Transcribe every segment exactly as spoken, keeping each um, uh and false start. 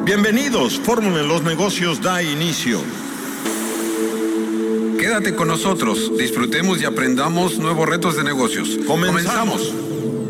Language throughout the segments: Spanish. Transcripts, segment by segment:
Bienvenidos, Fórmula en los Negocios da inicio. Quédate con nosotros, disfrutemos y aprendamos nuevos retos de negocios. Comenzamos. Comenzamos.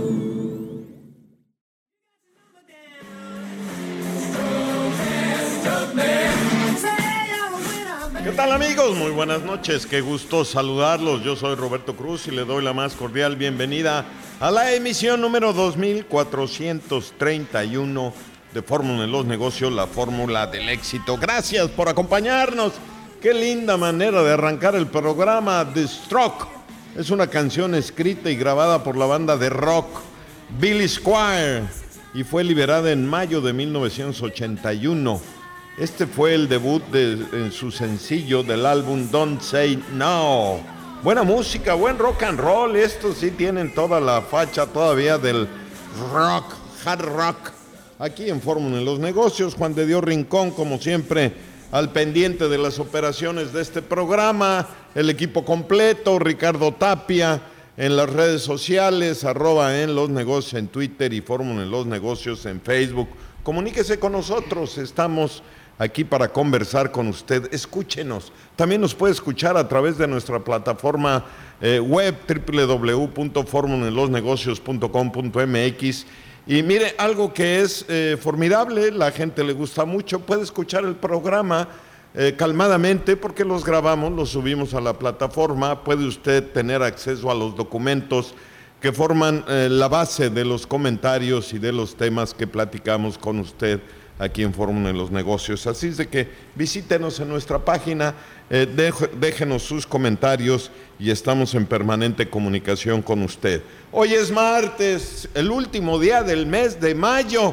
¿Qué tal, amigos? Muy buenas noches, qué gusto saludarlos. Yo soy Roberto Cruz y le doy la más cordial bienvenida a la emisión número dos mil cuatrocientos treinta y uno de Fórmula en los Negocios, la fórmula del éxito. Gracias por acompañarnos. Qué linda manera de arrancar el programa. The Stroke es una canción escrita y grabada por la banda de rock Billy Squier y fue liberada en mayo de mil novecientos ochenta y uno. Este fue el debut de en su sencillo del álbum Don't Say No. Buena música, buen rock and roll. Estos sí tienen toda la facha todavía del rock, hard rock. Aquí en Fórmula en los Negocios, Juan de Dios Rincón, como siempre, al pendiente de las operaciones de este programa, el equipo completo, Ricardo Tapia, en las redes sociales, arroba en los negocios en Twitter y Fórmula en los Negocios en Facebook. Comuníquese con nosotros, estamos aquí para conversar con usted. Escúchenos. También nos puede escuchar a través de nuestra plataforma eh, web doble u doble u doble u punto fórmula en los negocios punto com punto m x. Y mire, algo que es eh, formidable, la gente le gusta mucho, puede escuchar el programa eh, calmadamente porque los grabamos, los subimos a la plataforma, puede usted tener acceso a los documentos que forman eh, la base de los comentarios y de los temas que platicamos con usted aquí en Fórmula en los Negocios. Así es de que visítenos en nuestra página, eh, deje, déjenos sus comentarios y estamos en permanente comunicación con usted. Hoy es martes, el último día del mes de mayo,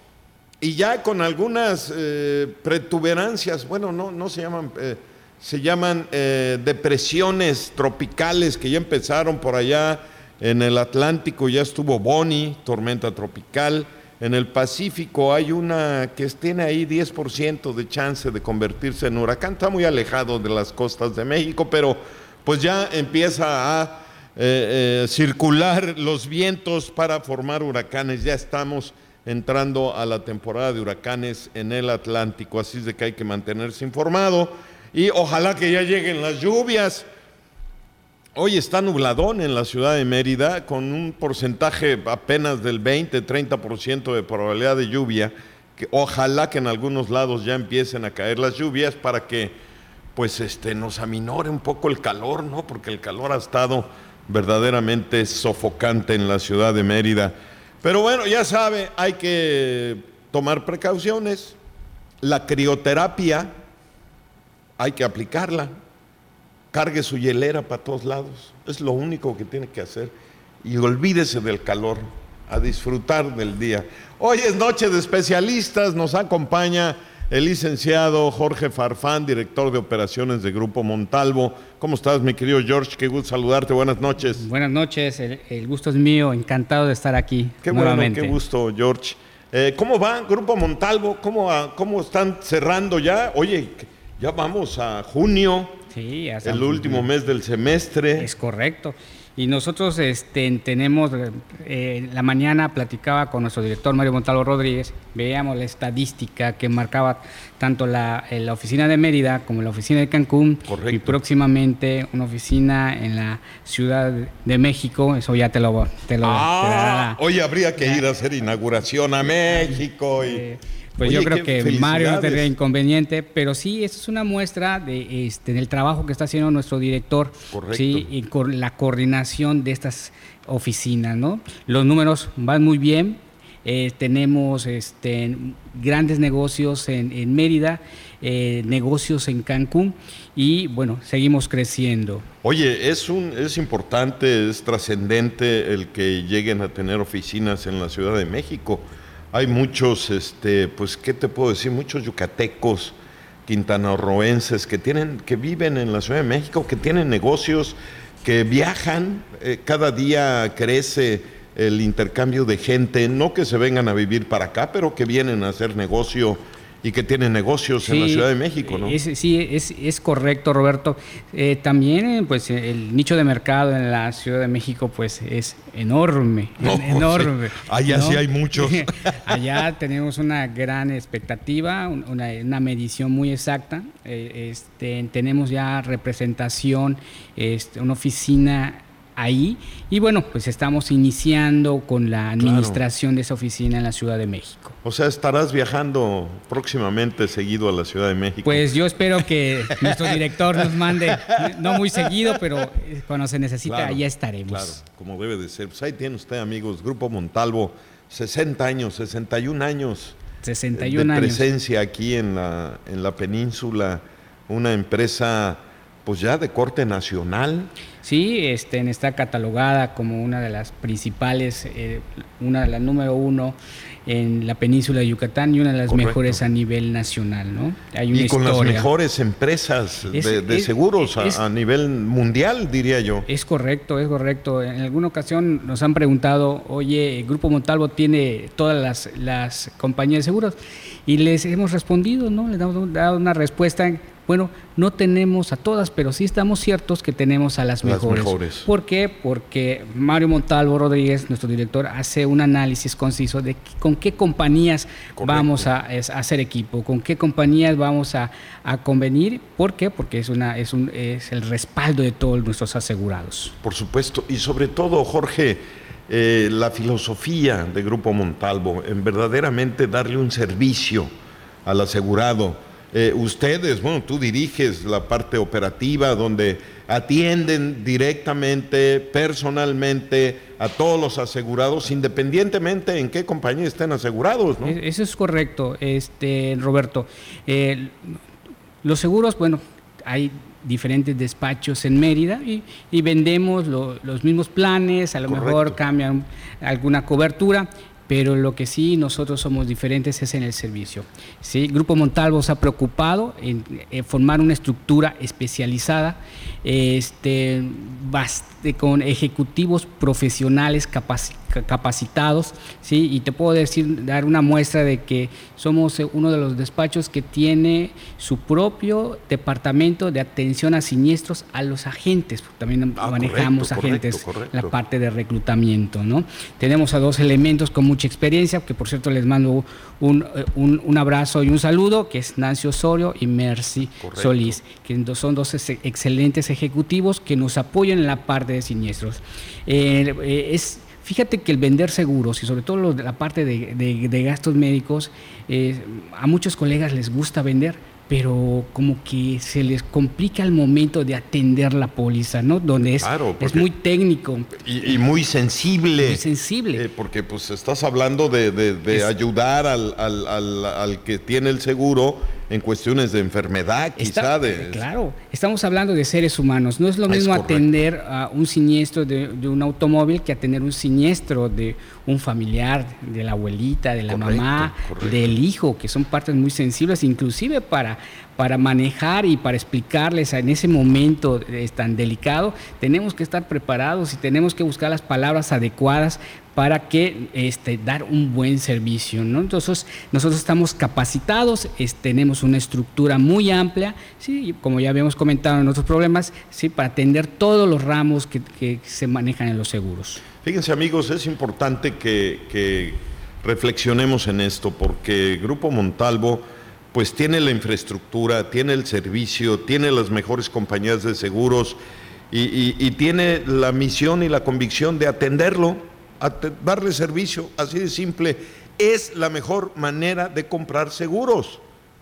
y ya con algunas eh, protuberancias, bueno, no, no se llaman, eh, se llaman eh, depresiones tropicales que ya empezaron por allá en el Atlántico. Ya estuvo Bonnie, tormenta tropical. En el Pacífico hay una que tiene ahí diez por ciento de chance de convertirse en huracán. Está muy alejado de las costas de México, pero pues ya empieza a eh, eh, circular los vientos para formar huracanes. Ya estamos entrando a la temporada de huracanes en el Atlántico, así es de que hay que mantenerse informado y ojalá que ya lleguen las lluvias. Hoy está nubladón en la ciudad de Mérida, con un porcentaje apenas del veinte a treinta por ciento de probabilidad de lluvia, que ojalá que en algunos lados ya empiecen a caer las lluvias para que pues este, nos aminore un poco el calor, ¿no? Porque el calor ha estado verdaderamente sofocante en la ciudad de Mérida. Pero bueno, ya sabe, hay que tomar precauciones. La crioterapia hay que aplicarla. Cargue su hielera para todos lados, es lo único que tiene que hacer. Y olvídese del calor, a disfrutar del día. Hoy es noche de especialistas, nos acompaña el licenciado Jorge Farfán, director de operaciones de Grupo Montalvo. ¿Cómo estás, mi querido George? Qué gusto saludarte, buenas noches. Buenas noches, el, el gusto es mío, encantado de estar aquí. Qué nuevamente. Bueno, qué gusto, George. Eh, ¿Cómo va Grupo Montalvo? ¿Cómo, ¿Cómo están cerrando ya? Oye, ya vamos a junio. Sí, el último mes del semestre. Es correcto. Y nosotros este, tenemos, eh, la mañana platicaba con nuestro director Mario Montalvo Rodríguez, veíamos la estadística que marcaba tanto la, la oficina de Mérida como la oficina de Cancún. Correcto. Y próximamente una oficina en la Ciudad de México, eso ya te lo... Te lo ah, te dará, hoy habría que ya. ir a hacer inauguración a México y... Eh, Pues Oye, yo creo que Mario no tendría inconveniente, pero sí, esa es una muestra de este del trabajo que está haciendo nuestro director. Correcto. Sí, y con la coordinación de estas oficinas, ¿no? Los números van muy bien, eh, tenemos este, grandes negocios en, en Mérida, eh, negocios en Cancún y bueno, seguimos creciendo. Oye, es, un, es importante, es trascendente el que lleguen a tener oficinas en la Ciudad de México. Hay muchos, este, pues, ¿qué te puedo decir? Muchos yucatecos, quintanarroenses que tienen, que viven en la Ciudad de México, que tienen negocios, que viajan, eh, cada día crece el intercambio de gente, no que se vengan a vivir para acá, pero que vienen a hacer negocio y que tiene negocios sí, en la Ciudad de México, ¿no? Es, sí, es, es correcto, Roberto. Eh, también, pues, el nicho de mercado en la Ciudad de México, pues, es enorme, no, enorme. Sí. Allá ¿no? sí hay muchos. Allá tenemos una gran expectativa, una, una medición muy exacta. Eh, este, tenemos ya representación, este, una oficina ahí, y bueno, pues estamos iniciando con la administración claro. de esa oficina en la Ciudad de México. O sea, estarás viajando próximamente seguido a la Ciudad de México. Pues yo espero que nuestro director nos mande, no muy seguido, pero cuando se necesita, claro, allá estaremos. Claro, como debe de ser. Pues ahí tiene usted, amigos, Grupo Montalvo, sesenta años, sesenta y un años sesenta y un de años. presencia aquí en la, en la península, una empresa pues ya de corte nacional. Sí, este, está catalogada como una de las principales, eh, una de las número uno en la península de Yucatán y una de las Correcto. mejores a nivel nacional, ¿no? Hay una y con historia. las mejores empresas es, de, de es, seguros es, a, a nivel mundial, diría yo. Es correcto, es correcto. En alguna ocasión nos han preguntado, oye, el Grupo Montalvo tiene todas las, las compañías de seguros, y les hemos respondido, ¿no? Les hemos dado una respuesta. Bueno, no tenemos a todas, pero sí estamos ciertos que tenemos a las mejores. Las mejores. ¿Por qué? Porque Mario Montalvo Rodríguez, nuestro director, hace un análisis conciso de con qué compañías Correcto. vamos a, a hacer equipo, con qué compañías vamos a, a convenir. ¿Por qué? Porque es, una, es, un, es el respaldo de todos nuestros asegurados. Por supuesto, y sobre todo, Jorge, eh, la filosofía de Grupo Montalvo, en verdaderamente darle un servicio al asegurado. Eh, ustedes, bueno, tú diriges la parte operativa donde atienden directamente, personalmente a todos los asegurados, independientemente en qué compañía estén asegurados, ¿no? Eso es correcto, este, Roberto. Eh, los seguros, bueno, hay diferentes despachos en Mérida y, y vendemos lo, los mismos planes, a lo Correcto. mejor cambian alguna cobertura, pero lo que sí nosotros somos diferentes es en el servicio. ¿Sí? Grupo Montalvo se ha preocupado en, en formar una estructura especializada este, bast- con ejecutivos profesionales capaci- capacitados, ¿sí? Y te puedo decir, dar una muestra de que somos uno de los despachos que tiene su propio departamento de atención a siniestros a los agentes. También ah, manejamos correcto, agentes, correcto, correcto. La parte de reclutamiento, ¿no? Tenemos a dos elementos con mucha experiencia, que por cierto les mando un, un, un abrazo y un saludo, que es Nancy Osorio y Mercy correcto. Solís, que son dos excelentes ejecutivos que nos apoyan en la parte de siniestros. Eh, eh, es Fíjate que el vender seguros y sobre todo lo de la parte de, de, de gastos médicos, eh, a muchos colegas les gusta vender, pero como que se les complica el momento de atender la póliza, ¿no? Donde es, claro, es muy técnico. Y, y muy sensible. Muy sensible. Eh, porque pues estás hablando de, de, de es, ayudar al, al, al, al que tiene el seguro en cuestiones de enfermedad, quizá. Está, de... Claro, estamos hablando de seres humanos. No es lo mismo es atender a un siniestro de, de un automóvil que atender un siniestro de un familiar, de la abuelita, de la correcto, mamá, correcto. del hijo, que son partes muy sensibles, inclusive para, para manejar y para explicarles en ese momento tan delicado. Tenemos que estar preparados y tenemos que buscar las palabras adecuadas para que este, dar un buen servicio, ¿no? Entonces, nosotros estamos capacitados, es, tenemos una estructura muy amplia, ¿sí? Como ya habíamos comentado en otros problemas, ¿sí? Para atender todos los ramos que, que se manejan en los seguros. Fíjense, amigos, es importante que, que reflexionemos en esto, porque Grupo Montalvo pues tiene la infraestructura, tiene el servicio, tiene las mejores compañías de seguros y, y, y tiene la misión y la convicción de atenderlo, a darle servicio, así de simple. Es la mejor manera de comprar seguros,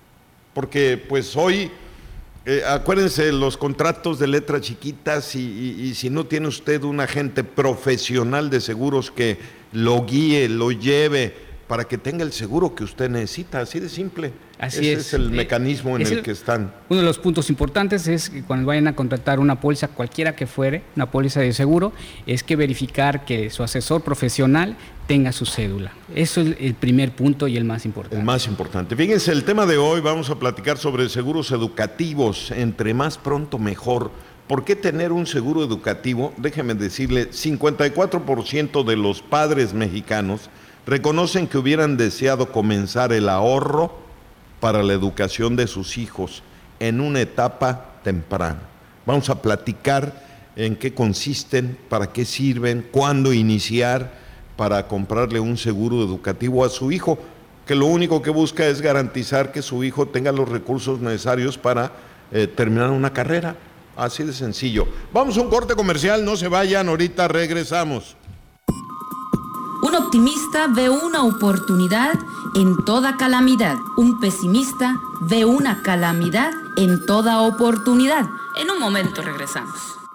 porque pues hoy, eh, acuérdense, los contratos de letras chiquitas y, y, y si no tiene usted un agente profesional de seguros que lo guíe, lo lleve para que tenga el seguro que usted necesita, así de simple. Así Ese es. es el eh, mecanismo en el, el que están. Uno de los puntos importantes es que cuando vayan a contratar una póliza, cualquiera que fuere, una póliza de seguro, es que verificar que su asesor profesional tenga su cédula. Eso es el primer punto y el más importante. El más importante. Fíjense, el tema de hoy vamos a platicar sobre seguros educativos. Entre más pronto mejor. ¿Por qué tener un seguro educativo? Déjeme decirle, cincuenta y cuatro por ciento de los padres mexicanos reconocen que hubieran deseado comenzar el ahorro para la educación de sus hijos en una etapa temprana. Vamos a platicar en qué consisten, para qué sirven, cuándo iniciar para comprarle un seguro educativo a su hijo, que lo único que busca es garantizar que su hijo tenga los recursos necesarios para eh, terminar una carrera. Así de sencillo. Vamos a un corte comercial, no se vayan, ahorita regresamos. Un optimista ve una oportunidad en toda calamidad. Un pesimista ve una calamidad en toda oportunidad. En un momento regresamos.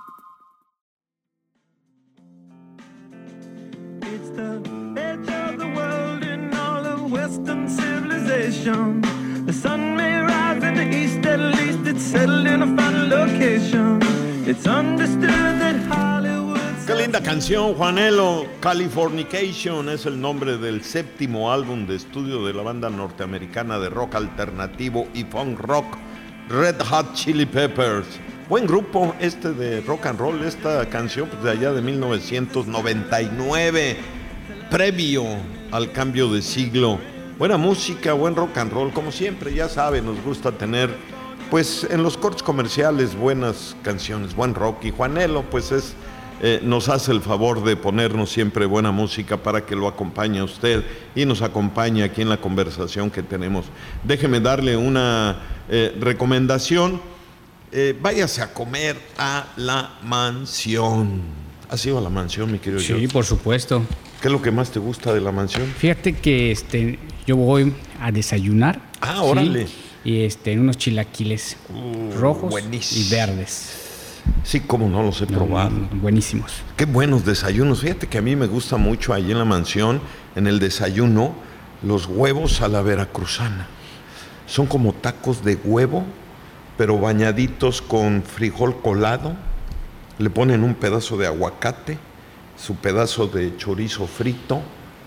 It's the edge of the world in all of Western civilization. The sun may rise in the east, at least it's settled in a final location. It's understood that Hollywood... Qué linda canción, Juanelo. Californication es el nombre del séptimo álbum de estudio de la banda norteamericana de rock alternativo y funk rock, Red Hot Chili Peppers. Buen grupo este de rock and roll, esta canción pues, de allá de mil novecientos noventa y nueve, previo al cambio de siglo. Buena música, buen rock and roll, como siempre, ya saben, nos gusta tener pues en los cortes comerciales buenas canciones, buen rock, y Juanelo pues es... Eh, nos hace el favor de ponernos siempre buena música para que lo acompañe a usted y nos acompañe aquí en la conversación que tenemos. Déjeme darle una eh, recomendación. Eh, váyase a comer a La Mansión. ¿Has ido a La Mansión, mi querido Sí, George? por supuesto. ¿Qué es lo que más te gusta de La Mansión? Fíjate que este, yo voy a desayunar. Ah, órale. ¿sí? Y este, unos chilaquiles Uh, rojos buenísimo. y verdes. Sí, cómo no los he No, probado. no, buenísimos. Qué buenos desayunos. Fíjate que a mí me gusta mucho ahí en La Mansión, en el desayuno, los huevos a la veracruzana. Son como tacos de huevo, pero bañaditos con frijol colado. Le ponen un pedazo de aguacate, su pedazo de chorizo frito.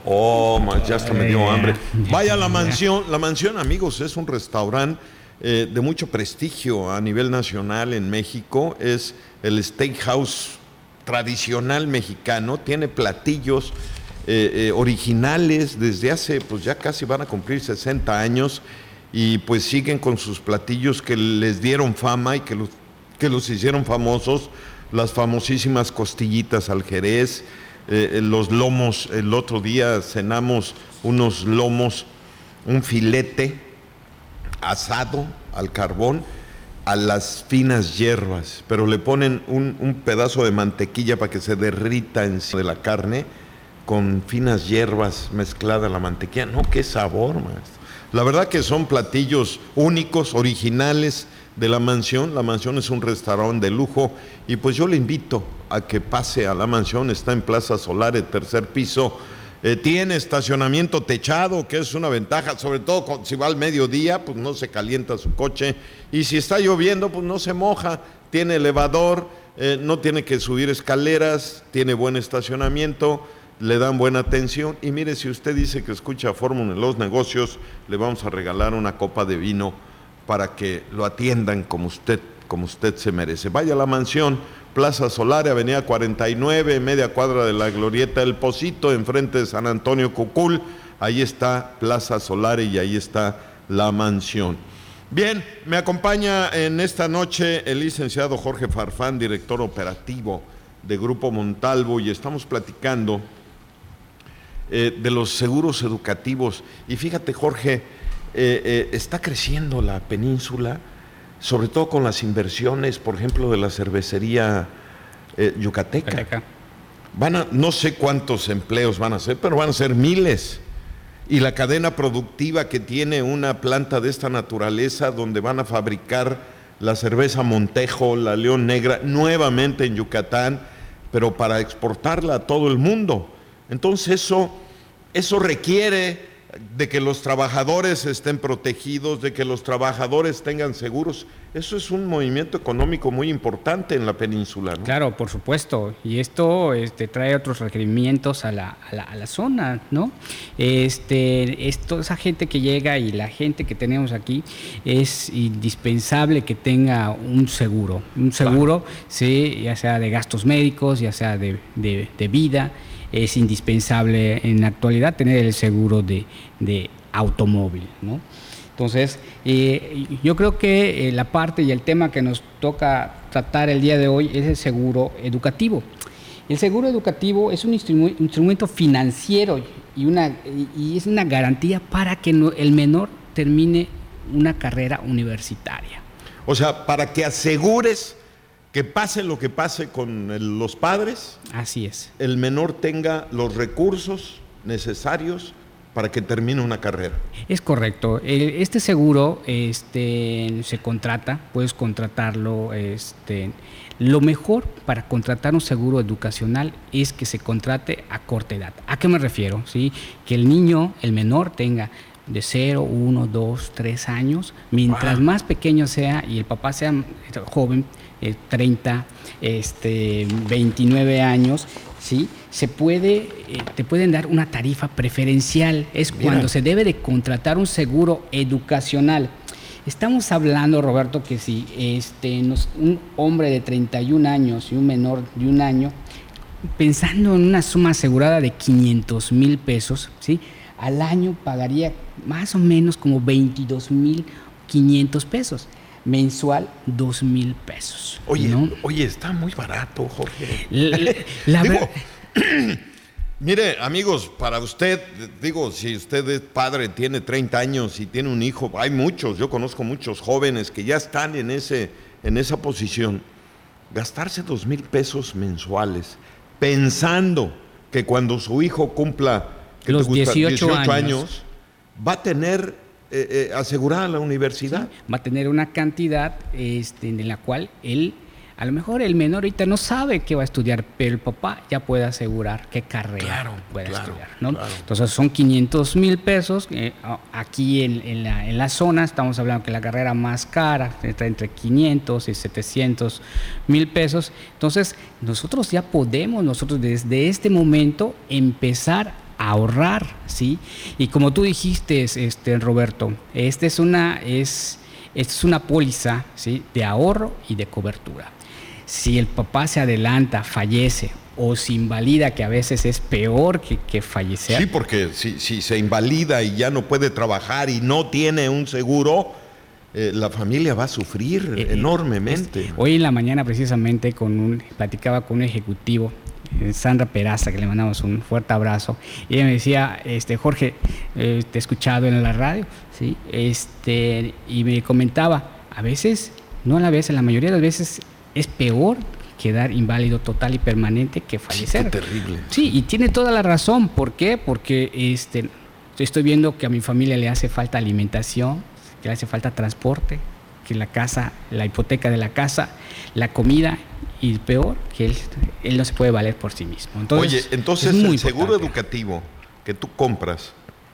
Oh, man, ya hasta me dio hambre. Vaya a La Mansión. La Mansión, amigos, es un restaurante Eh, de mucho prestigio a nivel nacional en México. Es el steakhouse tradicional mexicano, tiene platillos eh, eh, originales desde hace, pues ya casi van a cumplir sesenta años y pues siguen con sus platillos que les dieron fama y que los, que los hicieron famosos, las famosísimas costillitas al jerez, eh, los lomos. El otro día cenamos unos lomos, un filete asado al carbón a las finas hierbas, pero le ponen un, un pedazo de mantequilla para que se derrita encima de la carne con finas hierbas mezclada la mantequilla. No, qué sabor, maestro. La verdad que son platillos únicos, originales de La Mansión. La Mansión es un restaurante de lujo y pues yo le invito a que pase a La Mansión. Está en Plaza Solare, tercer piso. Eh, tiene estacionamiento techado, que es una ventaja, sobre todo con, si va al mediodía, pues no se calienta su coche, y si está lloviendo, pues no se moja. Tiene elevador, eh, no tiene que subir escaleras, tiene buen estacionamiento, le dan buena atención, y mire, si usted dice que escucha Fórmula en los Negocios, le vamos a regalar una copa de vino para que lo atiendan como usted, como usted se merece. Vaya a La Mansión, Plaza Solare, Avenida cuarenta y nueve, media cuadra de la Glorieta El Pocito, enfrente de San Antonio Cucul. Ahí está Plaza Solare y ahí está La Mansión. Bien, me acompaña en esta noche el licenciado Jorge Farfán, director operativo de Grupo Montalvo, y estamos platicando eh, de los seguros educativos. Y fíjate, Jorge, eh, eh, está creciendo la península, sobre todo con las inversiones, por ejemplo, de la cervecería eh, yucateca. Yucateca. Van a, no sé cuántos empleos van a ser, pero van a ser miles. Y la cadena productiva que tiene una planta de esta naturaleza, donde van a fabricar la cerveza Montejo, la León Negra, nuevamente en Yucatán, pero para exportarla a todo el mundo. Entonces eso, eso requiere de que los trabajadores estén protegidos, de que los trabajadores tengan seguros. Eso es un movimiento económico muy importante en la península, ¿no? Claro, por supuesto. Y esto este, trae otros requerimientos a la, a la, a la zona, ¿no? Este, esto, esa gente que llega y la gente que tenemos aquí, es indispensable que tenga un seguro. Un seguro, claro. Sí, ya sea de gastos médicos, ya sea de, de, de vida. Es indispensable en la actualidad tener el seguro de, de automóvil, ¿no? Entonces, eh, yo creo que eh, la parte y el tema que nos toca tratar el día de hoy es el seguro educativo. El seguro educativo es un instru- instrumento financiero y, una, y es una garantía para que no, el menor termine una carrera universitaria. O sea, para que asegures que pase lo que pase con el, los padres, así es, el menor tenga los recursos necesarios para que termine una carrera. Es correcto. Este seguro este, se contrata, puedes contratarlo. Este, lo mejor para contratar un seguro educacional es que se contrate a corta edad. ¿A qué me refiero? ¿Sí? Que el niño, el menor, tenga de cero, uno, dos, tres años. Mientras wow. más pequeño sea y el papá sea joven, eh, treinta, este, veintinueve años, ¿sí? Se puede, eh, te pueden dar una tarifa preferencial. Es Mira. cuando se debe de contratar un seguro educacional. Estamos hablando, Roberto, que si este, nos, un hombre de treinta y un años y un menor de un año, pensando en una suma asegurada de quinientos mil pesos, ¿sí? Al año pagaría más o menos como veintidós mil quinientos pesos. Mensual, dos mil pesos. Oye, ¿no? oye, está muy barato, Jorge. La, la digo, ver... mire, amigos, para usted, digo, si usted es padre, tiene treinta años y tiene un hijo, hay muchos, yo conozco muchos jóvenes que ya están en, ese, en esa posición. Gastarse dos mil pesos mensuales, pensando que cuando su hijo cumpla ¿qué los te gusta? dieciocho, dieciocho años, años, va a tener eh, eh, asegurada la universidad. Sí, va a tener una cantidad este, en la cual él, a lo mejor el menor ahorita no sabe qué va a estudiar, pero el papá ya puede asegurar qué carrera claro, puede claro, estudiar, ¿no? Claro. Entonces son quinientos mil pesos. Eh, aquí en, en, la, en la zona estamos hablando que la carrera más cara está entre quinientos y setecientos mil pesos. Entonces nosotros ya podemos, nosotros desde este momento empezar a ahorrar, ¿sí? Y como tú dijiste, este, Roberto, esta es una, es, esta es una póliza, ¿sí? De ahorro y de cobertura. Si el papá se adelanta, fallece o se invalida, que a veces es peor que, que fallecer. Sí, porque si, si se invalida y ya no puede trabajar y no tiene un seguro, eh, la familia va a sufrir eh, enormemente. Es, hoy en la mañana precisamente con un, platicaba con un ejecutivo, Sandra Peraza, que le mandamos un fuerte abrazo, y ella me decía, este, Jorge, eh, te he escuchado en la radio, ¿sí? este, y me comentaba, a veces, no a la vez, en la mayoría de las veces es peor quedar inválido total y permanente que fallecer. Sí, qué terrible. Sí, y tiene toda la razón. ¿Por qué? Porque este, estoy viendo que a mi familia le hace falta alimentación, que le hace falta transporte, que la casa, la hipoteca de la casa, la comida, y peor, que él, él no se puede valer por sí mismo. Entonces, Oye, entonces el seguro educativo que tú compras,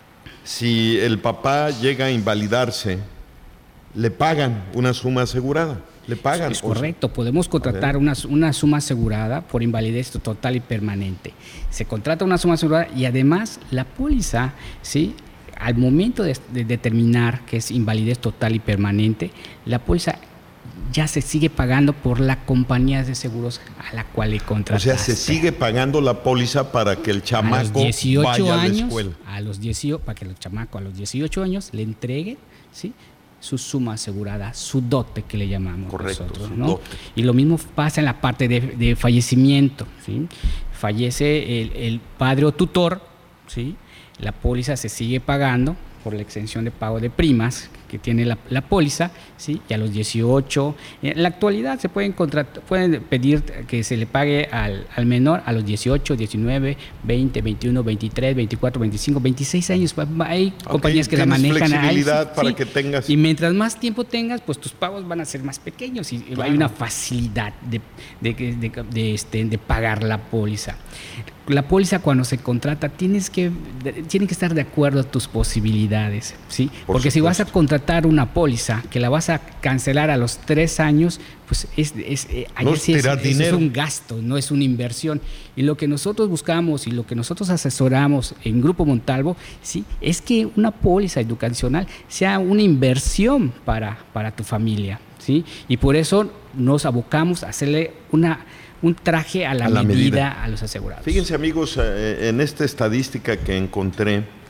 si el papá llega a invalidarse, le pagan una suma asegurada. Le pagan. Es correcto, podemos contratar una, una suma asegurada por invalidez total y permanente. Se contrata una suma asegurada y además la póliza, ¿sí? Al momento de, de determinar que es invalidez total y permanente, la póliza ya se sigue pagando por la compañía de seguros a la cual le contrataste. O sea, se sigue pagando la póliza para que el chamaco a los dieciocho vaya años, a la escuela. A los dieciocho, para que el chamaco a los dieciocho años le entregue, ¿sí? Su suma asegurada, su dote que le llamamos. Correcto, nosotros, su ¿no? dote. Y lo mismo pasa en la parte de, de fallecimiento, ¿sí? Fallece el, el padre o tutor, ¿sí? La póliza se sigue pagando por la exención de pago de primas que tiene la, la póliza, ¿sí? Y a los dieciocho, en la actualidad se pueden contratar, pueden pedir que se le pague al, al menor a los dieciocho, diecinueve, veinte, veintiuno, veintitrés, veinticuatro, veinticinco, veintiséis años. Hay okay, compañías que la manejan. Flexibilidad ahí, para sí, que tengas. Y mientras más tiempo tengas, pues tus pagos van a ser más pequeños y claro, hay una facilidad de, de, de, de, de, este, de pagar la póliza. La póliza cuando se contrata tienes que, tiene que estar de acuerdo a tus posibilidades, ¿sí? Por Porque supuesto. si vas a contratar una póliza que la vas a cancelar a los tres años, pues es, es, eh, no sí es, es, dinero. es un gasto, no es una inversión. Y lo que nosotros buscamos y lo que nosotros asesoramos en Grupo Montalvo, ¿sí? Es que una póliza educacional sea una inversión para, para tu familia, ¿sí? Y por eso nos abocamos a hacerle una... un traje a la, a la medida, medida a los asegurados. Fíjense, amigos, eh, en esta estadística que encontré,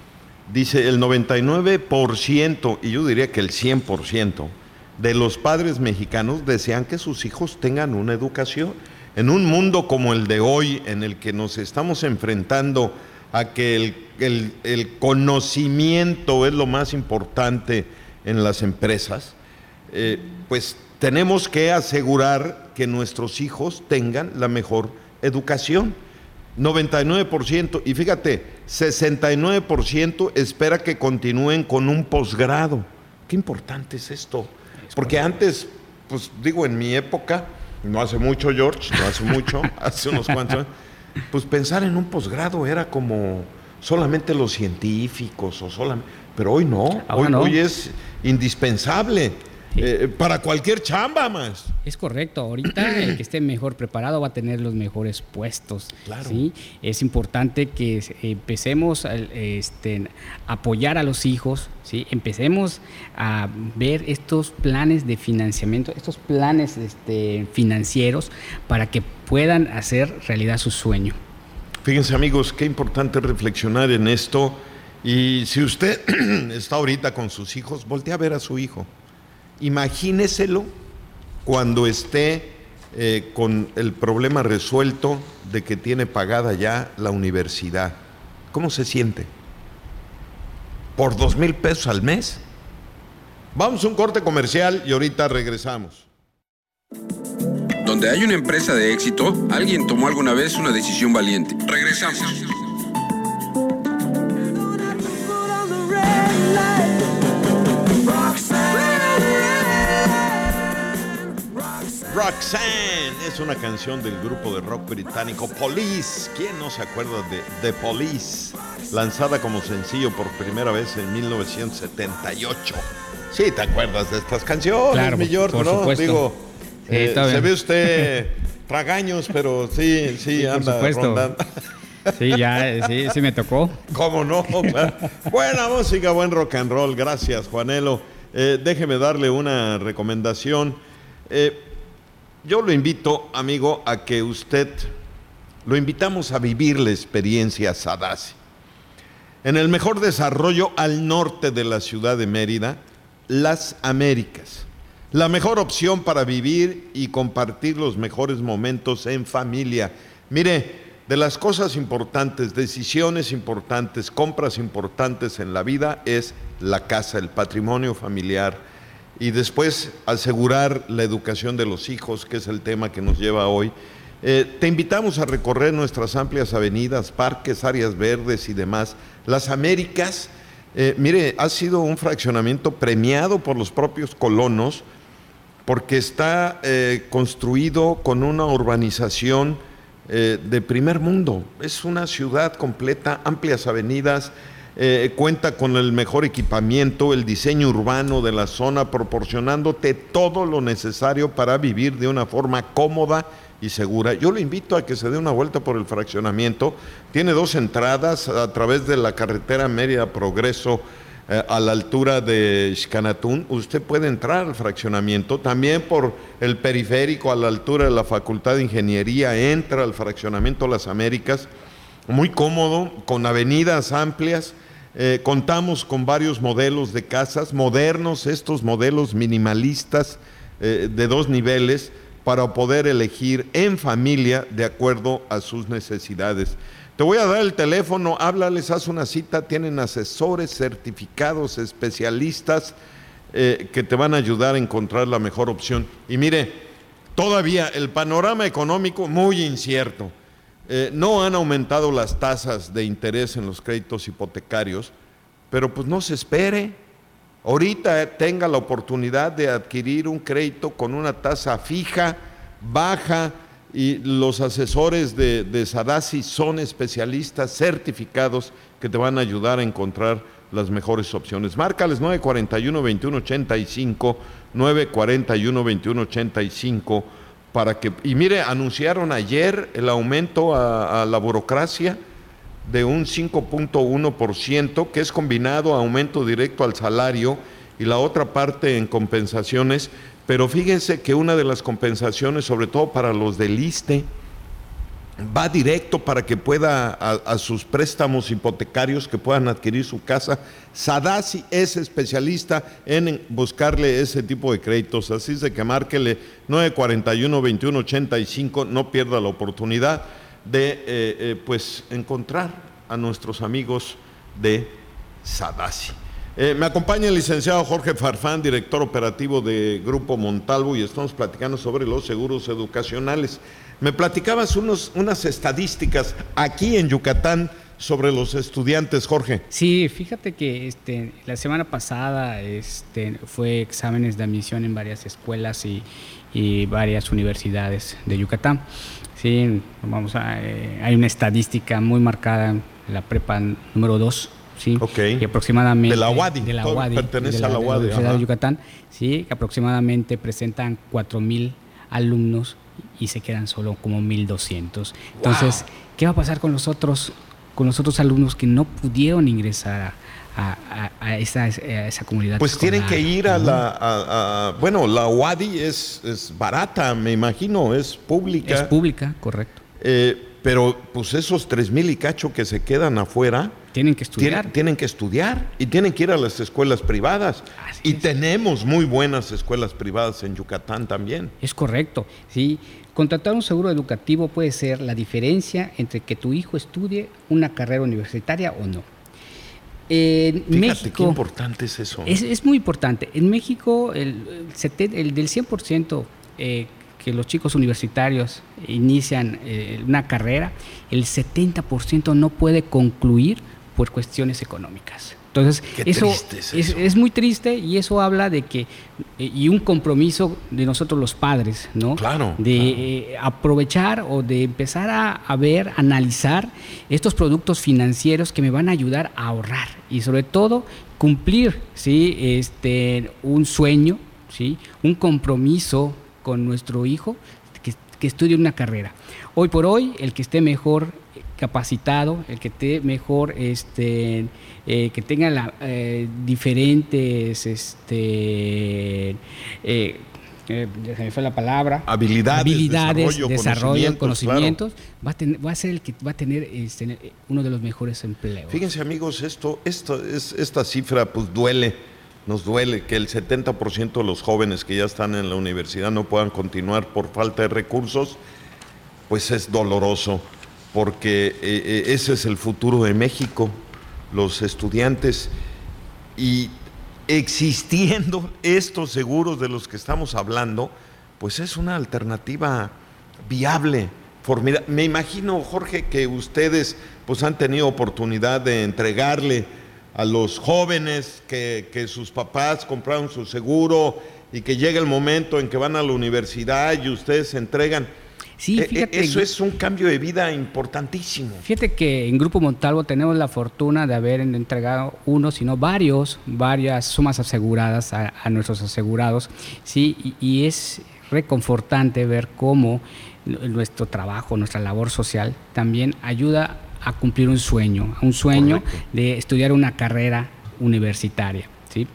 dice el noventa y nueve por ciento, y yo diría que el cien por ciento de los padres mexicanos desean que sus hijos tengan una educación. En un mundo como el de hoy, en el que nos estamos enfrentando a que el, el, el conocimiento es lo más importante en las empresas, eh, pues tenemos que asegurar que nuestros hijos tengan la mejor educación. noventa y nueve por ciento, y fíjate, sesenta y nueve por ciento espera que continúen con un posgrado. Qué importante es esto, porque antes, pues digo, en mi época, no hace mucho, George, no hace mucho, hace unos cuantos años, pues pensar en un posgrado era como solamente los científicos, o solamente, pero hoy no, hoy, no. hoy es indispensable. Eh, para cualquier chamba más. Es correcto, ahorita el que esté mejor preparado va a tener los mejores puestos. Claro. ¿Sí? Es importante que empecemos a este, apoyar a los hijos, ¿sí? Empecemos a ver estos planes de financiamiento, estos planes este, financieros para que puedan hacer realidad su sueño. Fíjense, amigos, qué importante reflexionar en esto. Y si usted está ahorita con sus hijos, voltea a ver a su hijo. Imagíneselo cuando esté eh, con el problema resuelto de que tiene pagada ya la universidad. ¿Cómo se siente? ¿Por dos mil pesos al mes? Vamos a un corte comercial y ahorita regresamos. Donde hay una empresa de éxito, alguien tomó alguna vez una decisión valiente. Regresamos. Roxanne es una canción del grupo de rock británico Police. ¿Quién no se acuerda de The Police? Lanzada como sencillo por primera vez en mil novecientos setenta y ocho. Sí, ¿te acuerdas de estas canciones, claro, mi George? por ¿No? supuesto. Digo, Sí, eh, está se bien. ve usted tragaños, pero sí, sí, Sí, por anda supuesto. rondando. Sí, ya, sí, sí me tocó. ¿Cómo no? Claro. Buena música, buen rock and roll. Gracias, Juanelo. Eh, déjeme darle una recomendación. Eh, yo lo invito, amigo, a que usted, lo invitamos a vivir la experiencia Sadasi. En el mejor desarrollo al norte de la ciudad de Mérida, Las Américas. La mejor opción para vivir y compartir los mejores momentos en familia. Mire, de las cosas importantes, decisiones importantes, compras importantes en la vida es la casa, el patrimonio familiar. Y después asegurar la educación de los hijos, que es el tema que nos lleva hoy. Eh, te invitamos a recorrer nuestras amplias avenidas, parques, áreas verdes y demás. Las Américas, eh, mire, ha sido un fraccionamiento premiado por los propios colonos porque está eh, construido con una urbanización eh, de primer mundo. Es una ciudad completa, amplias avenidas, Eh, cuenta con el mejor equipamiento, el diseño urbano de la zona, proporcionándote todo lo necesario para vivir de una forma cómoda y segura. Yo lo invito a que se dé una vuelta por el fraccionamiento. Tiene dos entradas a través de la carretera Mérida Progreso eh, a la altura de Xcanatún. Usted puede entrar al fraccionamiento, también por el periférico a la altura de la Facultad de Ingeniería, entra al fraccionamiento Las Américas. Muy cómodo, con avenidas amplias. Eh, contamos con varios modelos de casas modernos, estos modelos minimalistas eh, de dos niveles, para poder elegir en familia de acuerdo a sus necesidades. Te voy a dar el teléfono, háblales, haz una cita, tienen asesores certificados, especialistas eh, que te van a ayudar a encontrar la mejor opción. Y mire, todavía el panorama económico muy incierto. Eh, no han aumentado las tasas de interés en los créditos hipotecarios, pero pues no se espere. Ahorita eh, tenga la oportunidad de adquirir un crédito con una tasa fija, baja, y los asesores de, de Sadasi son especialistas certificados que te van a ayudar a encontrar las mejores opciones. Márcales nueve cuatro uno, veintiuno ochenta y cinco, nueve cuatro uno, veintiuno ochenta y cinco. Para que, y mire, anunciaron ayer el aumento a, a la burocracia de un cinco punto uno por ciento, que es combinado a aumento directo al salario y la otra parte en compensaciones. Pero fíjense que una de las compensaciones, sobre todo para los del ISSSTE, va directo para que pueda a, a sus préstamos hipotecarios que puedan adquirir su casa. Sadasi es especialista en buscarle ese tipo de créditos, así es de que márquele nueve cuatro uno, veintiuno ochenta y cinco, no pierda la oportunidad de eh, eh, pues encontrar a nuestros amigos de Sadasi. Eh, me acompaña el licenciado Jorge Farfán, director operativo de Grupo Montalvo, y estamos platicando sobre los seguros educacionales. Me platicabas unos, unas estadísticas aquí en Yucatán sobre los estudiantes, Jorge. Sí, fíjate que este, la semana pasada este, fue exámenes de admisión en varias escuelas y, y varias universidades de Yucatán. Sí, vamos a, eh, hay una estadística muy marcada en la prepa número dos. Sí, okay. Que aproximadamente de la U A D I, de la U A D I, pertenece de la, a la U A D I, de la Universidad de Yucatán, sí, que aproximadamente presentan cuatro mil alumnos y se quedan solo como mil doscientos. Entonces, wow. ¿Qué va a pasar con los otros, con los otros alumnos que no pudieron ingresar a, a, a, esa, a esa comunidad? Pues escolar, tienen que ir a ¿no? la, a, a, bueno, la U A D I es, es barata, me imagino, es pública. Es pública, correcto. Eh, pero pues esos tres mil y cacho que se quedan afuera tienen que estudiar. Tienen, tienen que estudiar y tienen que ir a las escuelas privadas. Así y es. Tenemos muy buenas escuelas privadas en Yucatán también. Es correcto, sí. Contratar un seguro educativo puede ser la diferencia entre que tu hijo estudie una carrera universitaria o no. En Fíjate México, qué importante es eso. Es, es muy importante. En México, el, el, el del cien por ciento eh, que los chicos universitarios inician eh, una carrera, el setenta por ciento no puede concluir por cuestiones económicas. Entonces, Qué eso, triste es, es, eso. es muy triste, y eso habla de que, eh, y un compromiso de nosotros los padres, ¿no? Claro. De claro. Eh, aprovechar o de empezar a, a ver, analizar estos productos financieros que me van a ayudar a ahorrar y sobre todo cumplir, ¿sí? este, un sueño, ¿sí? Un compromiso con nuestro hijo que, que estudie una carrera. Hoy por hoy, el que esté mejor capacitado, el que esté mejor, este, eh, que tenga la, eh, diferentes, este, eh, eh, se me fue la palabra, habilidades, habilidades desarrollo, desarrollo conocimientos, conocimientos, claro. va, a tener, va a ser el que va a tener este, uno de los mejores empleos. Fíjense, amigos, esto, esto es, esta cifra pues duele. Nos duele que el setenta por ciento de los jóvenes que ya están en la universidad no puedan continuar por falta de recursos, pues es doloroso, porque eh, ese es el futuro de México, los estudiantes, y existiendo estos seguros de los que estamos hablando, pues es una alternativa viable, formidable. Me imagino, Jorge, que ustedes pues han tenido oportunidad de entregarle a los jóvenes que, que sus papás compraron su seguro y que llega el momento en que van a la universidad y ustedes se entregan. Sí, fíjate, eso es un cambio de vida importantísimo. Fíjate que en Grupo Montalvo tenemos la fortuna de haber entregado uno, sino varios, varias sumas aseguradas a, a nuestros asegurados, sí, y, y es reconfortante ver cómo nuestro trabajo, nuestra labor social también ayuda a cumplir un sueño, un sueño Correcto. De estudiar una carrera universitaria, ¿sí?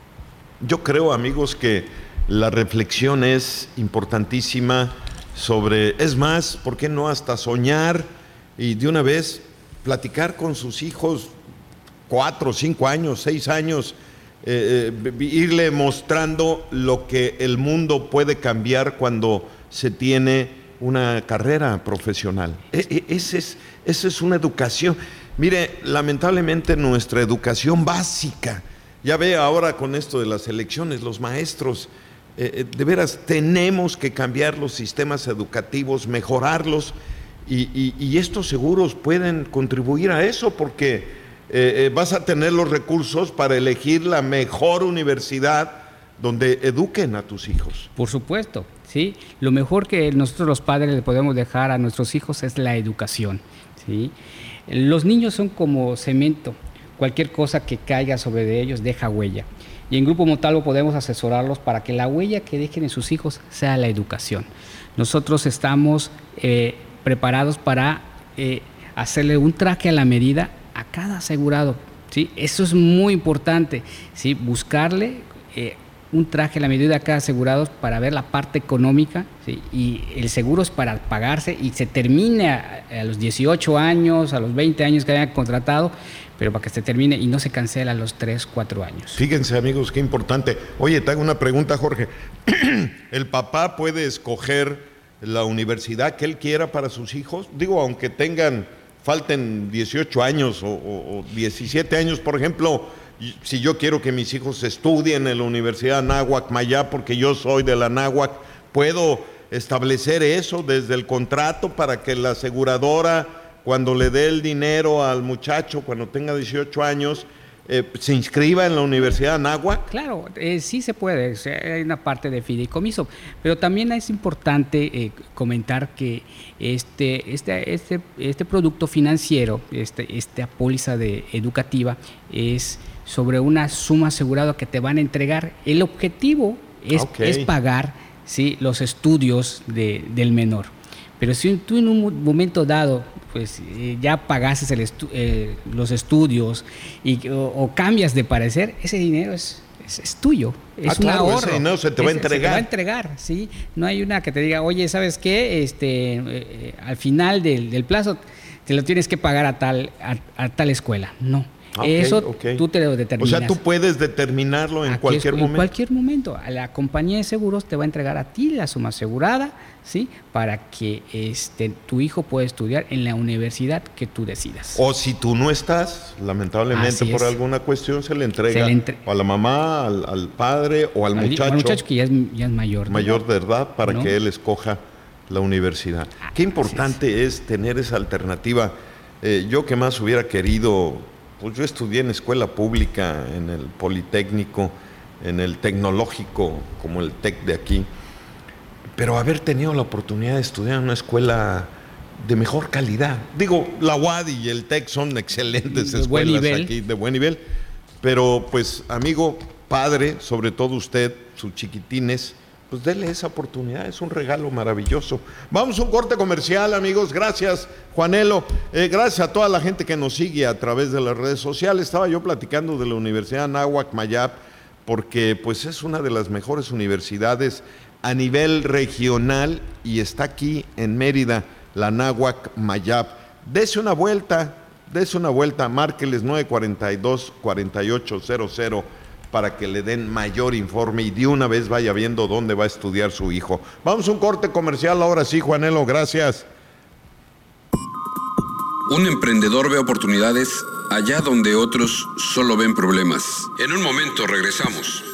Yo creo, amigos, que la reflexión es importantísima sobre, es más, ¿por qué no hasta soñar y de una vez platicar con sus hijos, cuatro, cinco años, seis años, eh, eh, irle mostrando lo que el mundo puede cambiar cuando se tiene una carrera profesional? E- e- ese es, esa es una educación. Mire, lamentablemente nuestra educación básica, ya ve ahora con esto de las elecciones, los maestros, eh, de veras tenemos que cambiar los sistemas educativos, mejorarlos, y, y, y estos seguros pueden contribuir a eso, porque eh, eh, vas a tener los recursos para elegir la mejor universidad donde eduquen a tus hijos. Por supuesto, sí. Lo mejor que nosotros los padres le podemos dejar a nuestros hijos es la educación, ¿sí? Los niños son como cemento. Cualquier cosa que caiga sobre de ellos deja huella. Y en Grupo Montalvo podemos asesorarlos para que la huella que dejen en sus hijos sea la educación. Nosotros estamos eh, preparados para eh, hacerle un traje a la medida a cada asegurado, ¿sí? Eso es muy importante, ¿sí? Buscarle eh, un traje a la medida a cada asegurado para ver la parte económica, ¿sí? Y el seguro es para pagarse y se termine a, a los dieciocho años, a los veinte años que hayan contratado, pero para que se termine y no se cancela a los tres, cuatro años. Fíjense, amigos, qué importante. Oye, te hago una pregunta, Jorge. ¿El papá puede escoger la universidad que él quiera para sus hijos? Digo, aunque tengan, falten dieciocho años o, o, o diecisiete años, por ejemplo, si yo quiero que mis hijos estudien en la Universidad Anáhuac Mayab, porque yo soy de la Anáhuac, ¿puedo establecer eso desde el contrato para que la aseguradora, cuando le dé el dinero al muchacho, cuando tenga dieciocho años, eh, se inscriba en la Universidad Anáhuac? Claro, eh, sí se puede, o sea, hay una parte de fideicomiso, pero también es importante eh, comentar que este, este, este, este producto financiero, este, esta póliza de educativa, es sobre una suma asegurada que te van a entregar. El objetivo es, okay. es pagar, ¿sí?, los estudios de, del menor. Pero si tú en un momento dado pues eh, ya pagases el estu eh, los estudios y, o, o cambias de parecer, ese dinero es, es, es tuyo, es ah, un claro, ahorro. Ese dinero se te va a entregar. Se te va a entregar, ¿sí? No hay una que te diga, oye, ¿sabes qué? Este, eh, al final del, del plazo te lo tienes que pagar a tal, a, a tal escuela. No. Okay, Eso okay. tú te lo determinas. O sea, tú puedes determinarlo en Aquí cualquier es, momento. En cualquier momento. La compañía de seguros te va a entregar a ti la suma asegurada, ¿sí?, para que este, tu hijo pueda estudiar en la universidad que tú decidas. O si tú no estás, lamentablemente por alguna cuestión se le entrega se le entre... a la mamá, al, al padre o al, al muchacho. Al muchacho que ya es, ya es mayor. Mayor de edad para ¿no? que él escoja la universidad. Ah, Qué importante es. es tener esa alternativa. Eh, yo que más hubiera querido... Pues yo estudié en escuela pública, en el Politécnico, en el Tecnológico, como el TEC de aquí, pero haber tenido la oportunidad de estudiar en una escuela de mejor calidad. Digo, la U A D y el TEC son excelentes de escuelas aquí, de buen nivel, pero pues amigo, padre, sobre todo usted, sus chiquitines, pues dele esa oportunidad, es un regalo maravilloso. Vamos a un corte comercial, amigos. Gracias, Juanelo. Eh, gracias a toda la gente que nos sigue a través de las redes sociales. Estaba yo platicando de la Universidad Anáhuac Mayab, porque pues es una de las mejores universidades a nivel regional y está aquí en Mérida, la Anáhuac Mayab. Dese una vuelta, dese una vuelta, márqueles nueve cuatro dos, cuatro ocho cero cero para que le den mayor informe y de una vez vaya viendo dónde va a estudiar su hijo. Vamos a un corte comercial ahora sí, Juanelo, gracias. Un emprendedor ve oportunidades allá donde otros solo ven problemas. En un momento regresamos.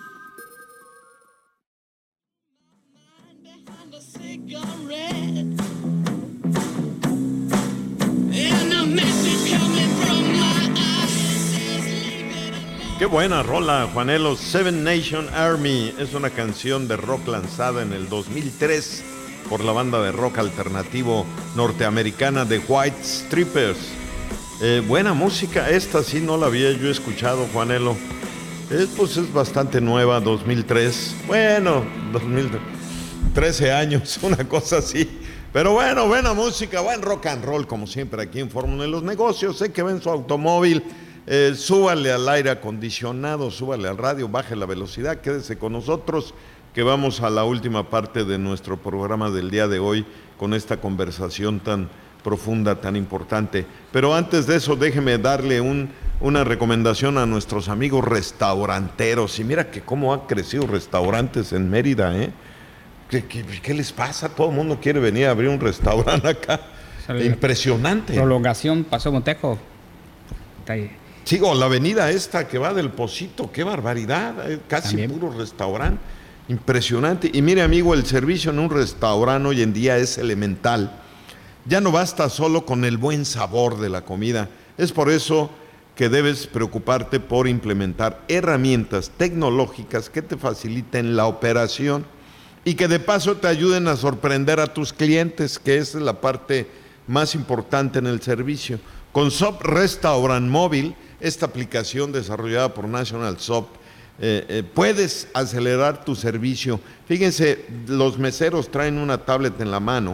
Qué buena rola, Juanelo. Seven Nation Army es una canción de rock lanzada en el dos mil tres por la banda de rock alternativo norteamericana The White Stripes. Eh, buena música, esta sí no la había yo escuchado, Juanelo. Es, pues es bastante nueva, dos mil tres. Bueno, dos mil trece años, una cosa así. Pero bueno, buena música, buen rock and roll, como siempre aquí en Fórmula de los Negocios. Sé que ven su automóvil. Eh, súbale al aire acondicionado, súbale al radio, baje la velocidad, quédese con nosotros, que vamos a la última parte de nuestro programa del día de hoy con esta conversación tan profunda, tan importante. Pero antes de eso, déjeme darle un, una recomendación a nuestros amigos restauranteros. Y mira que cómo han crecido restaurantes en Mérida, ¿eh? ¿Qué, qué, qué les pasa? Todo el mundo quiere venir a abrir un restaurante acá. Impresionante. Prolongación Paso Montejo. Está ahí. Sigo, la avenida esta que va del Pocito, qué barbaridad, casi También. puro restaurante, impresionante. Y mire, amigo, el servicio en un restaurante hoy en día es elemental. Ya no basta solo con el buen sabor de la comida. Es por eso que debes preocuparte por implementar herramientas tecnológicas que te faciliten la operación y que de paso te ayuden a sorprender a tus clientes, que es la parte más importante en el servicio. Con S O P Restaurant Móvil, esta aplicación desarrollada por National S O P, eh, eh, puedes acelerar tu servicio. Fíjense, los meseros traen una tablet en la mano,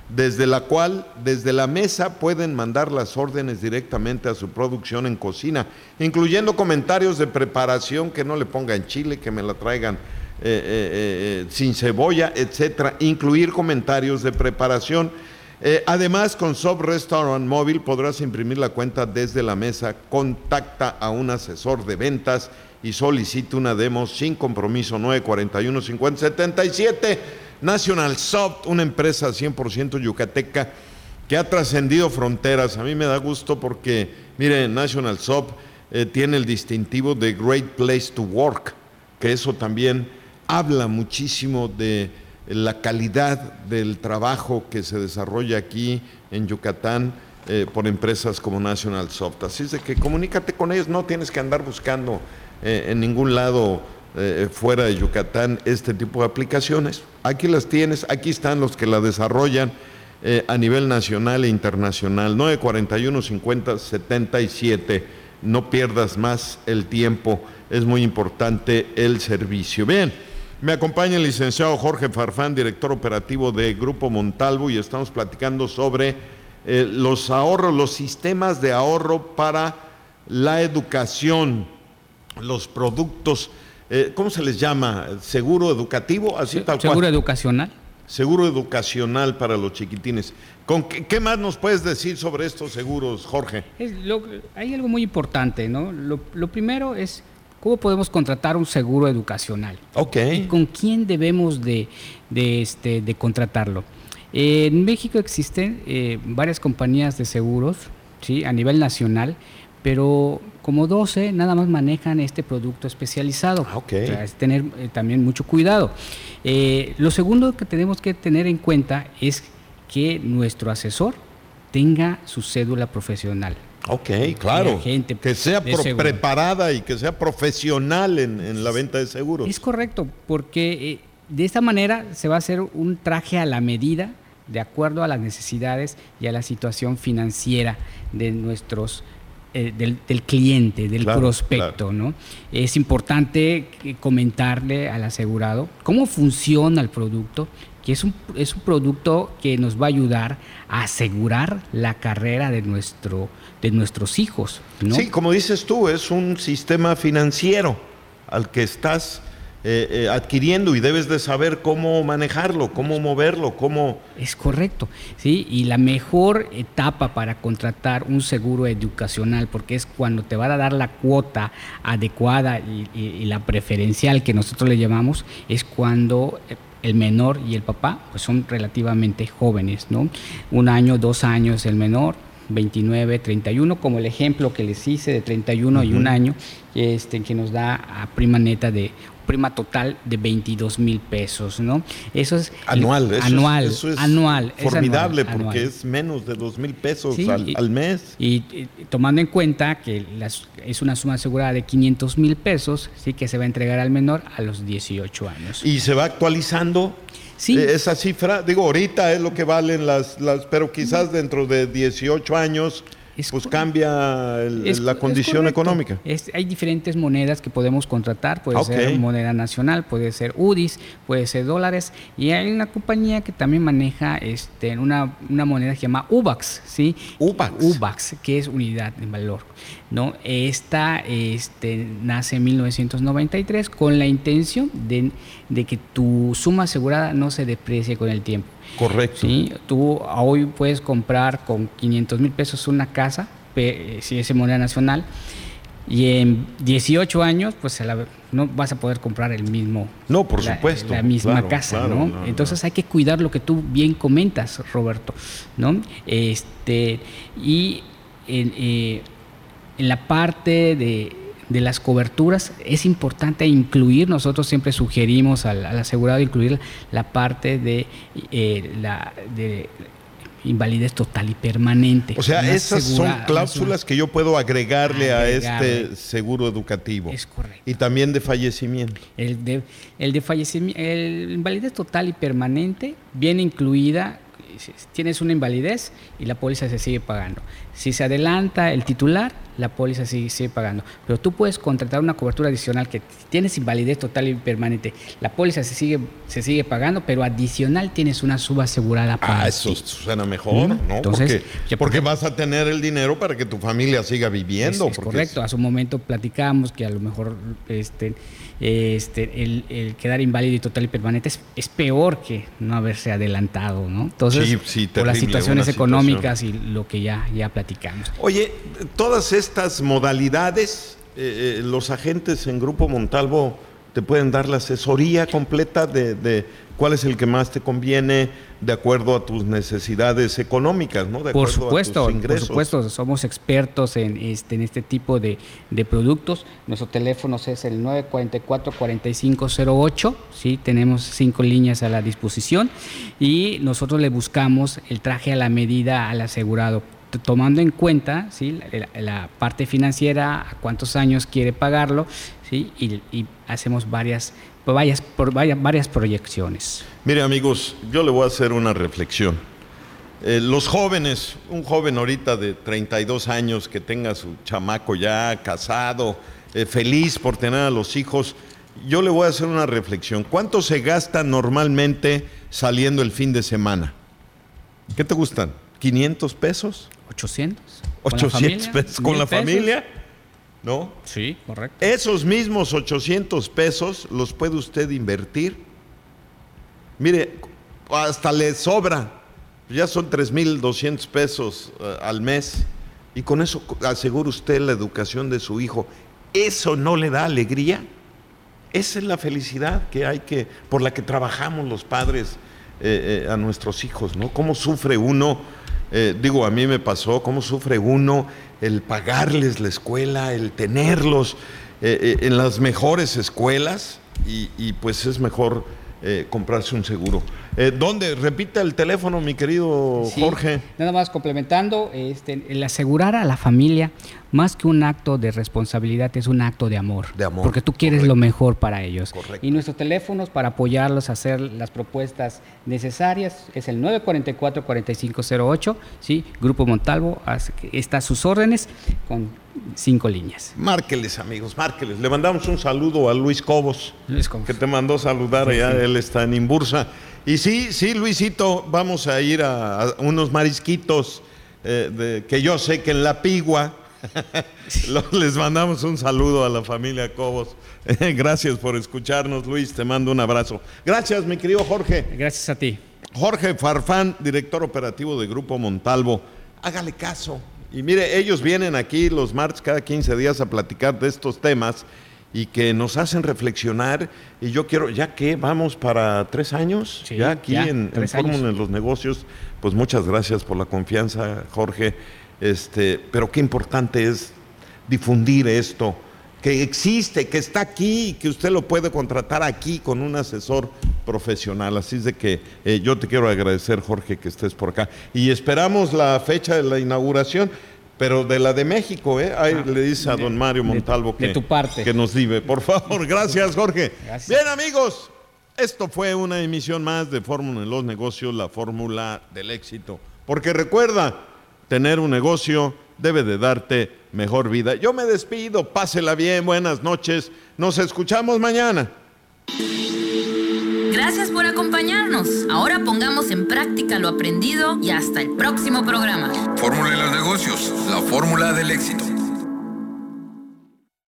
desde la cual, desde la mesa, pueden mandar las órdenes directamente a su producción en cocina, incluyendo comentarios de preparación, que no le pongan chile, que me la traigan eh, eh, eh, sin cebolla, etcétera. Incluir comentarios de preparación. Eh, además, con Sub Restaurant Móvil podrás imprimir la cuenta desde la mesa. Contacta a un asesor de ventas y solicita una demo sin compromiso. Nueve cuarenta y uno, cincuenta, setenta y siete. National Soft, una empresa cien por ciento yucateca que ha trascendido fronteras. A mí me da gusto porque, miren, National Soft eh, tiene el distintivo de Great Place to Work, que eso también habla muchísimo de la calidad del trabajo que se desarrolla aquí en Yucatán eh, por empresas como National Soft. Así es de que comunícate con ellos, no tienes que andar buscando eh, en ningún lado eh, fuera de Yucatán este tipo de aplicaciones. Aquí las tienes, aquí están los que la desarrollan eh, a nivel nacional e internacional. Nueve cuarenta y uno, cincuenta, setenta y siete. No pierdas más el tiempo, es muy importante el servicio. Bien, me acompaña el licenciado Jorge Farfán, director operativo de Grupo Montalvo, y estamos platicando sobre eh, los ahorros, los sistemas de ahorro para la educación, los productos. Eh, ¿Cómo se les llama? ¿Seguro educativo? Así tal ¿Seguro cual. educacional? Seguro educacional para los chiquitines. ¿Con qué, qué más nos puedes decir sobre estos seguros, Jorge? Es lo, hay algo muy importante, ¿no? Lo, lo primero es cómo podemos contratar un seguro educacional. Ok. ¿Y con quién debemos de, de, este, de contratarlo? Eh, en México existen eh, varias compañías de seguros, ¿sí? A nivel nacional, pero como doce nada más manejan este producto especializado. Ah, okay. O sea, es tener eh, también mucho cuidado. Eh, lo segundo que tenemos que tener en cuenta es que nuestro asesor tenga su cédula profesional. Ok, claro. Gente que sea pro- preparada y que sea profesional en, en la venta de seguros. Es correcto, porque eh, de esta manera se va a hacer un traje a la medida, de acuerdo a las necesidades y a la situación financiera de nuestros Eh, del, del cliente, del claro, prospecto, claro. ¿no? Es importante comentarle al asegurado cómo funciona el producto, que es un, es un producto que nos va a ayudar a asegurar la carrera de, nuestro, de nuestros hijos, ¿no? Sí, como dices tú, es un sistema financiero al que estás eh, eh, adquiriendo y debes de saber cómo manejarlo, cómo moverlo, cómo... Es correcto, ¿sí? Y la mejor etapa para contratar un seguro educacional, porque es cuando te van a dar la cuota adecuada y, y, y la preferencial que nosotros le llamamos, es cuando el menor y el papá pues son relativamente jóvenes, ¿no? Un año, dos años el menor, veintinueve, treinta y uno, como el ejemplo que les hice de treinta y uno uh-huh. y un año, este, que nos da a prima neta de prima total de veintidós mil pesos, ¿no? Eso es anual, el, eso anual, es, eso es anual, formidable, es anual, porque anual. es menos de dos mil pesos sí, al, y, al mes. Y, y tomando en cuenta que las, es una suma asegurada de quinientos mil pesos, sí, que se va a entregar al menor a los dieciocho años. Y se va actualizando. Sí. Esa cifra, digo, ahorita es lo que valen las, las pero quizás dentro de dieciocho años es pues correcto. Cambia el, es, la condición económica. Es, hay diferentes monedas que podemos contratar, puede okay. ser moneda nacional, puede ser U D I S, puede ser dólares, y hay una compañía que también maneja este, una, una moneda que se llama U B A X, ¿sí? U B A X. U B A X, que es unidad de valor, ¿no? Esta este, nace en mil novecientos noventa y tres con la intención de, de que tu suma asegurada no se deprecie con el tiempo. Correcto. Sí, tú hoy puedes comprar con quinientos mil pesos una casa, si es en moneda nacional, y en dieciocho años, pues la, no vas a poder comprar el mismo. No, por la, supuesto. La misma claro, casa, claro, ¿no? no, Entonces no. hay que cuidar lo que tú bien comentas, Roberto, ¿no? Este, y en, eh, en la parte de. de las coberturas es importante incluir, nosotros siempre sugerimos al, al asegurado incluir la parte de, eh, la, de invalidez total y permanente. O sea, esas asegura, son cláusulas que yo puedo agregarle, agregarle a este seguro educativo. Es correcto. Y también de fallecimiento. El de, el de fallecimiento, el invalidez total y permanente viene incluida si tienes una invalidez y la póliza se sigue pagando. Si se adelanta el titular, la póliza sigue, sigue pagando. Pero tú puedes contratar una cobertura adicional que tienes invalidez total y permanente. La póliza se sigue, se sigue pagando, pero adicional tienes una subasegurada para Ah, eso ti. suena mejor, ¿Mm? ¿no? Entonces, porque, ya, porque vas a tener el dinero para que tu familia siga viviendo. Es, es porque correcto. es- A su momento platicamos que a lo mejor este, este, el, el quedar inválido y total y permanente es, es peor que no haberse adelantado, ¿no? Entonces, Sí, sí, por las terrible, situaciones una económicas y lo que ya, ya platicamos. Oye, todas estas modalidades, eh, eh, los agentes en Grupo Montalvo te pueden dar la asesoría completa de, de cuál es el que más te conviene de acuerdo a tus necesidades económicas, ¿no? De Por acuerdo supuesto, a tus por ingresos. supuesto, somos expertos en este, en este tipo de, de productos. Nuestro teléfono es el nueve cuatro cuatro, cuatro cinco cero ocho, ¿sí? Tenemos cinco líneas a la disposición y nosotros le buscamos el traje a la medida al asegurado, t- tomando en cuenta, ¿sí? la, la parte financiera, a cuántos años quiere pagarlo, ¿sí? y, y hacemos varias, varias, por, varias, varias proyecciones. Mire, amigos, yo le voy a hacer una reflexión. Eh, los jóvenes, un joven ahorita de treinta y dos años que tenga su chamaco ya casado, eh, feliz por tener a los hijos, yo le voy a hacer una reflexión. ¿Cuánto se gasta normalmente saliendo el fin de semana? ¿Qué te gustan? ¿quinientos pesos? ¿ochocientos? ¿ochocientos pesos con ¿Mil la pesos? familia? ¿No? Sí, correcto. Esos mismos ochocientos pesos los puede usted invertir. Mire, hasta le sobra. Ya son tres mil doscientos pesos uh, al mes. Y con eso asegura usted la educación de su hijo. ¿Eso no le da alegría? Esa es la felicidad que hay que, por la que trabajamos los padres eh, eh, a nuestros hijos, ¿no? ¿Cómo sufre uno? Eh, digo, a mí me pasó, ¿cómo sufre uno el pagarles la escuela, el tenerlos eh, eh, en las mejores escuelas? Y, y pues es mejor eh, comprarse un seguro. Eh, ¿Dónde? Repita el teléfono, mi querido Sí, Jorge. nada más complementando, este, el asegurar a la familia, más que un acto de responsabilidad, es un acto de amor. De amor, Porque tú quieres correcto. lo mejor para ellos. Correcto. Y nuestros teléfonos para apoyarlos a hacer las propuestas necesarias es el nueve cuatro cuatro, cuatro cinco cero ocho, ¿sí? Grupo Montalvo hace que- está a sus órdenes con cinco líneas. Márqueles, amigos, márqueles. Le mandamos un saludo a Luis Cobos, Luis Cobos. que te mandó saludar allá, él está en Imbursa. Y sí, sí, Luisito, vamos a ir a, a unos marisquitos eh, de, que yo sé que en La Pigua. Lo- Les mandamos un saludo a la familia Cobos. Gracias por escucharnos, Luis, te mando un abrazo. Gracias, mi querido Jorge. Gracias a ti. Jorge Farfán, director operativo de Grupo Montalvo. Hágale caso. Y mire, ellos vienen aquí los martes cada quince días a platicar de estos temas y que nos hacen reflexionar. Y yo quiero, ya que vamos para tres años, Sí, ya aquí ya, en, en tres años. Fórmula en los Negocios, pues muchas gracias por la confianza, Jorge. Este, pero qué importante es difundir esto, que existe, que está aquí, que usted lo puede contratar aquí con un asesor profesional. Así es de que eh, yo te quiero agradecer, Jorge, que estés por acá. Y esperamos la fecha de la inauguración, pero de la de México, ¿eh? Ahí le dice a de- don Mario de- Montalvo de que, tu parte. que nos dive. Por favor, gracias, Jorge. Gracias. Bien, amigos, esto fue una emisión más de Fórmula en los Negocios, la fórmula del éxito. Porque recuerda, tener un negocio debe de darte mejor vida. Yo me despido, pásela bien, buenas noches, nos escuchamos mañana. Gracias por acompañarnos. Ahora pongamos en práctica lo aprendido y hasta el próximo programa. Fórmula de los negocios, la fórmula del éxito.